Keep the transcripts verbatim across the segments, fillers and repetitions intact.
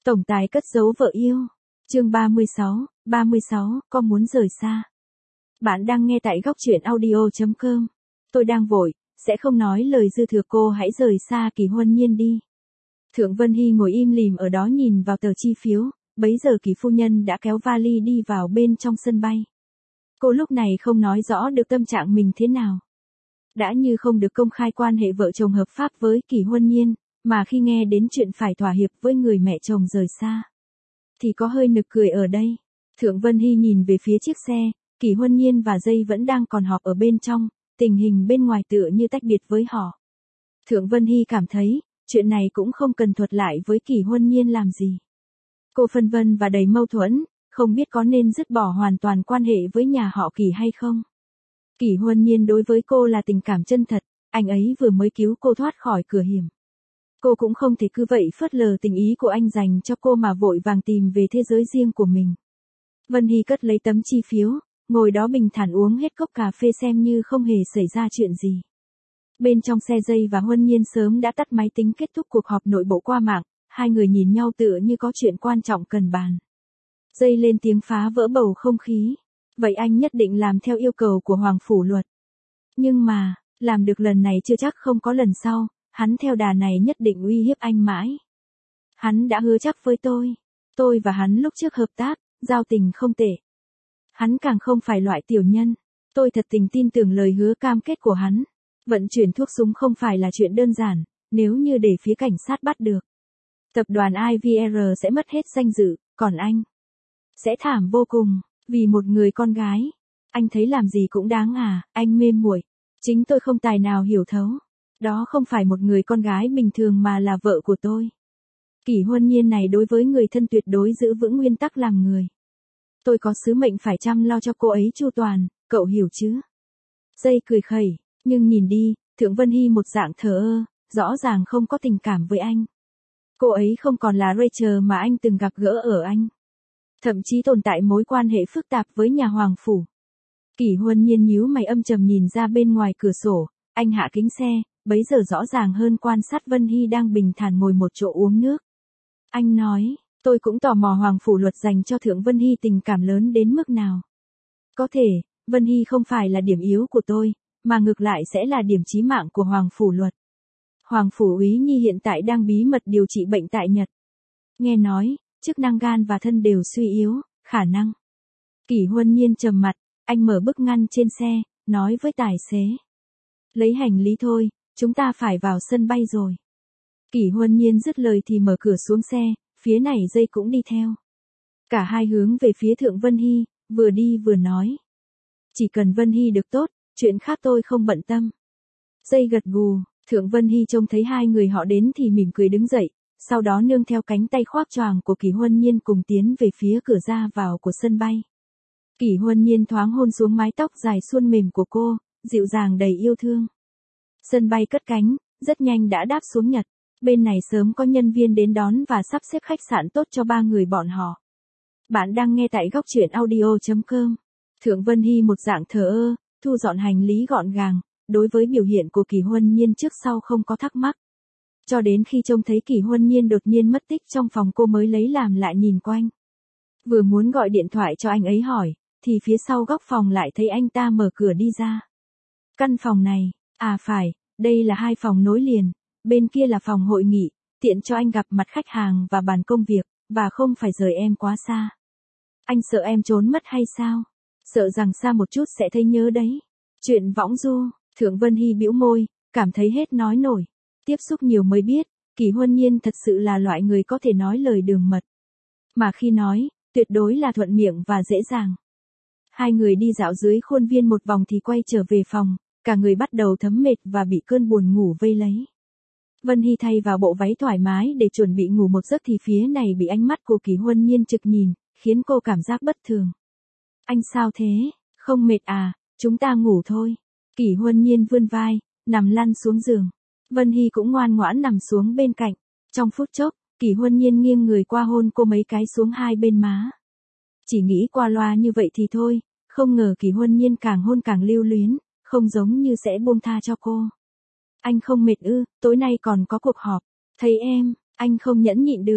Tổng tài cất giấu vợ yêu. Chương ba mươi sáu, ba mươi sáu, có muốn rời xa. Bạn đang nghe tại góc truyện audio chấm com. Tôi đang vội, sẽ không nói lời dư thừa, cô hãy rời xa Kỳ Huân Nhiên đi. Thượng Vân Hy ngồi im lìm ở đó nhìn vào tờ chi phiếu, bấy giờ Kỳ phu nhân đã kéo vali đi vào bên trong sân bay. Cô lúc này không nói rõ được tâm trạng mình thế nào. Đã như không được công khai quan hệ vợ chồng hợp pháp với Kỳ Huân Nhiên, mà khi nghe đến chuyện phải thỏa hiệp với người mẹ chồng rời xa, thì có hơi nực cười ở đây. Thượng Vân Hy nhìn về phía chiếc xe, Kỳ Huân Nhiên và Dây vẫn đang còn họp ở bên trong, tình hình bên ngoài tựa như tách biệt với họ. Thượng Vân Hy cảm thấy, chuyện này cũng không cần thuật lại với Kỳ Huân Nhiên làm gì. Cô phân vân và đầy mâu thuẫn, không biết có nên dứt bỏ hoàn toàn quan hệ với nhà họ Kỳ hay không. Kỳ Huân Nhiên đối với cô là tình cảm chân thật, anh ấy vừa mới cứu cô thoát khỏi cửa hiểm. Cô cũng không thể cứ vậy phớt lờ tình ý của anh dành cho cô mà vội vàng tìm về thế giới riêng của mình. Vân Hy cất lấy tấm chi phiếu, ngồi đó bình thản uống hết cốc cà phê xem như không hề xảy ra chuyện gì. Bên trong xe Dây và Huân Nhiên sớm đã tắt máy tính kết thúc cuộc họp nội bộ qua mạng, hai người nhìn nhau tựa như có chuyện quan trọng cần bàn. Dây lên tiếng phá vỡ bầu không khí. Vậy anh nhất định làm theo yêu cầu của Hoàng Phủ Luật. Nhưng mà, làm được lần này chưa chắc không có lần sau, hắn theo đà này nhất định uy hiếp anh mãi. Hắn đã hứa chắc với tôi. Tôi và hắn lúc trước hợp tác, giao tình không tệ. Hắn càng không phải loại tiểu nhân. Tôi thật tình tin tưởng lời hứa cam kết của hắn. Vận chuyển thuốc súng không phải là chuyện đơn giản, nếu như để phía cảnh sát bắt được. Tập đoàn i vê rờ sẽ mất hết danh dự, còn anh sẽ thảm vô cùng. Vì một người con gái, anh thấy làm gì cũng đáng à, anh mê muội. Chính tôi không tài nào hiểu thấu. Đó không phải một người con gái bình thường mà là vợ của tôi. Kỳ Huân Nhiên này đối với người thân tuyệt đối giữ vững nguyên tắc làm người. Tôi có sứ mệnh phải chăm lo cho cô ấy chu toàn, cậu hiểu chứ? Dây cười khẩy, nhưng nhìn đi, Thượng Vân Hy một dạng thờ ơ, rõ ràng không có tình cảm với anh. Cô ấy không còn là Rachel mà anh từng gặp gỡ ở Anh. Thậm chí tồn tại mối quan hệ phức tạp với nhà Hoàng Phủ. Kỳ Huân Nhiên nhíu mày âm trầm nhìn ra bên ngoài cửa sổ, anh hạ kính xe, bấy giờ rõ ràng hơn quan sát Vân Hy đang bình thản ngồi một chỗ uống nước. Anh nói, tôi cũng tò mò Hoàng Phủ Luật dành cho Thượng Vân Hy tình cảm lớn đến mức nào. Có thể, Vân Hy không phải là điểm yếu của tôi, mà ngược lại sẽ là điểm chí mạng của Hoàng Phủ Luật. Hoàng Phủ Úy Nhi hiện tại đang bí mật điều trị bệnh tại Nhật. Nghe nói, chức năng gan và thân đều suy yếu, khả năng. Kỳ Huân Nhiên trầm mặt, anh mở bức ngăn trên xe, nói với tài xế. Lấy hành lý thôi, chúng ta phải vào sân bay rồi. Kỳ Huân Nhiên dứt lời thì mở cửa xuống xe, phía này Dây cũng đi theo. Cả hai hướng về phía Thượng Vân Hy, vừa đi vừa nói. Chỉ cần Vân Hy được tốt, chuyện khác tôi không bận tâm. Dây gật gù, Thượng Vân Hy trông thấy hai người họ đến thì mỉm cười đứng dậy. Sau đó nương theo cánh tay khoác choàng của Kỳ Huân Nhiên cùng tiến về phía cửa ra vào của sân bay. Kỳ Huân Nhiên thoáng hôn xuống mái tóc dài suôn mềm của cô, dịu dàng đầy yêu thương. Sân bay cất cánh, rất nhanh đã đáp xuống Nhật. Bên này sớm có nhân viên đến đón và sắp xếp khách sạn tốt cho ba người bọn họ. Bạn đang nghe tại góc truyện audio chấm com. Thượng Vân Hy một dạng thờ ơ, thu dọn hành lý gọn gàng, đối với biểu hiện của Kỳ Huân Nhiên trước sau không có thắc mắc. Cho đến khi trông thấy Kỳ Huân Nhiên đột nhiên mất tích trong phòng cô mới lấy làm lại nhìn quanh. Vừa muốn gọi điện thoại cho anh ấy hỏi, thì phía sau góc phòng lại thấy anh ta mở cửa đi ra. Căn phòng này, à phải, đây là hai phòng nối liền, bên kia là phòng hội nghị, tiện cho anh gặp mặt khách hàng và bàn công việc, và không phải rời em quá xa. Anh sợ em trốn mất hay sao? Sợ rằng xa một chút sẽ thấy nhớ đấy. Chuyện võng du, Thượng Vân Hy bĩu môi, cảm thấy hết nói nổi. Tiếp xúc nhiều mới biết, Kỳ Huân Nhiên thật sự là loại người có thể nói lời đường mật. Mà khi nói, tuyệt đối là thuận miệng và dễ dàng. Hai người đi dạo dưới khuôn viên một vòng thì quay trở về phòng, cả người bắt đầu thấm mệt và bị cơn buồn ngủ vây lấy. Vân Hy thay vào bộ váy thoải mái để chuẩn bị ngủ một giấc thì phía này bị ánh mắt của Kỳ Huân Nhiên trực nhìn, khiến cô cảm giác bất thường. Anh sao thế, không mệt à, chúng ta ngủ thôi. Kỳ Huân Nhiên vươn vai, nằm lăn xuống giường. Vân Hy cũng ngoan ngoãn nằm xuống bên cạnh. Trong phút chốc, Kỳ Huân Nhiên nghiêng người qua hôn cô mấy cái xuống hai bên má. Chỉ nghĩ qua loa như vậy thì thôi, không ngờ Kỳ Huân Nhiên càng hôn càng lưu luyến, không giống như sẽ buông tha cho cô. Anh không mệt ư, tối nay còn có cuộc họp. Thấy em, anh không nhẫn nhịn được.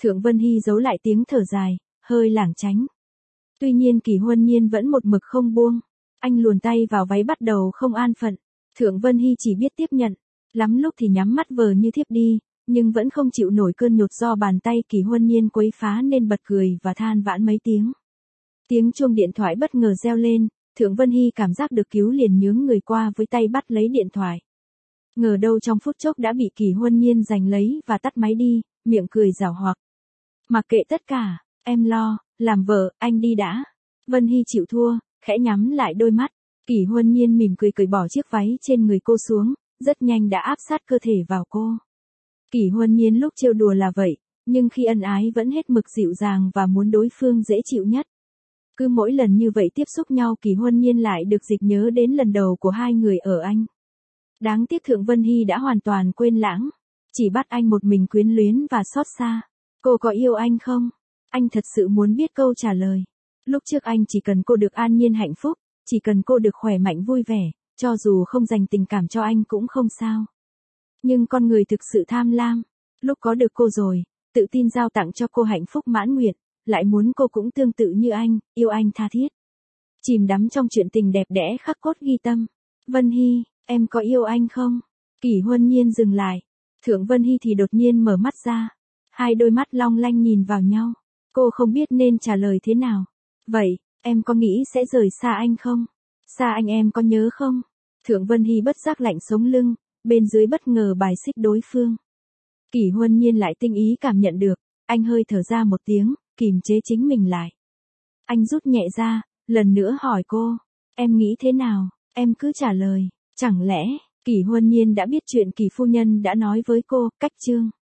Thượng Vân Hy giấu lại tiếng thở dài, hơi lảng tránh. Tuy nhiên Kỷ Huân Nhiên vẫn một mực không buông. Anh luồn tay vào váy bắt đầu không an phận. Thượng Vân Hy chỉ biết tiếp nhận. Lắm lúc thì nhắm mắt vờ như thiếp đi, nhưng vẫn không chịu nổi cơn nhột do bàn tay Kỷ Huân Nhiên quấy phá nên bật cười và than vãn mấy tiếng. Tiếng chuông điện thoại bất ngờ reo lên, Thượng Vân Hy cảm giác được cứu liền nhướng người qua với tay bắt lấy điện thoại. Ngờ đâu trong phút chốc đã bị Kỷ Huân Nhiên giành lấy và tắt máy đi, miệng cười giảo hoạt. Mặc kệ tất cả, em lo, làm vợ, anh đi đã. Vân Hy chịu thua, khẽ nhắm lại đôi mắt. Kỷ Huân Nhiên mỉm cười cởi bỏ chiếc váy trên người cô xuống, rất nhanh đã áp sát cơ thể vào cô. Kỷ Huân Nhiên lúc trêu đùa là vậy, nhưng khi ân ái vẫn hết mực dịu dàng và muốn đối phương dễ chịu nhất. Cứ mỗi lần như vậy tiếp xúc nhau Kỷ Huân Nhiên lại được dịch nhớ đến lần đầu của hai người ở Anh. Đáng tiếc Thượng Vân Hy đã hoàn toàn quên lãng, chỉ bắt anh một mình quyến luyến và xót xa. Cô có yêu anh không? Anh thật sự muốn biết câu trả lời. Lúc trước anh chỉ cần cô được an nhiên hạnh phúc, chỉ cần cô được khỏe mạnh vui vẻ, cho dù không dành tình cảm cho anh cũng không sao. Nhưng con người thực sự tham lam, lúc có được cô rồi, tự tin giao tặng cho cô hạnh phúc mãn nguyện, lại muốn cô cũng tương tự như anh, yêu anh tha thiết. Chìm đắm trong chuyện tình đẹp đẽ khắc cốt ghi tâm. Vân Hy, em có yêu anh không? Kỷ Huân Nhiên dừng lại. Thượng Vân Hy thì đột nhiên mở mắt ra. Hai đôi mắt long lanh nhìn vào nhau. Cô không biết nên trả lời thế nào. Vậy, em có nghĩ sẽ rời xa anh không? Xa anh em có nhớ không? Thượng Vân Hy bất giác lạnh sống lưng, bên dưới bất ngờ bài xích đối phương. Kỷ Huân Nhiên lại tinh ý cảm nhận được, anh hơi thở ra một tiếng, kìm chế chính mình lại. Anh rút nhẹ ra, lần nữa hỏi cô, em nghĩ thế nào, em cứ trả lời, chẳng lẽ, Kỷ Huân Nhiên đã biết chuyện Kỷ phu nhân đã nói với cô, cách chương.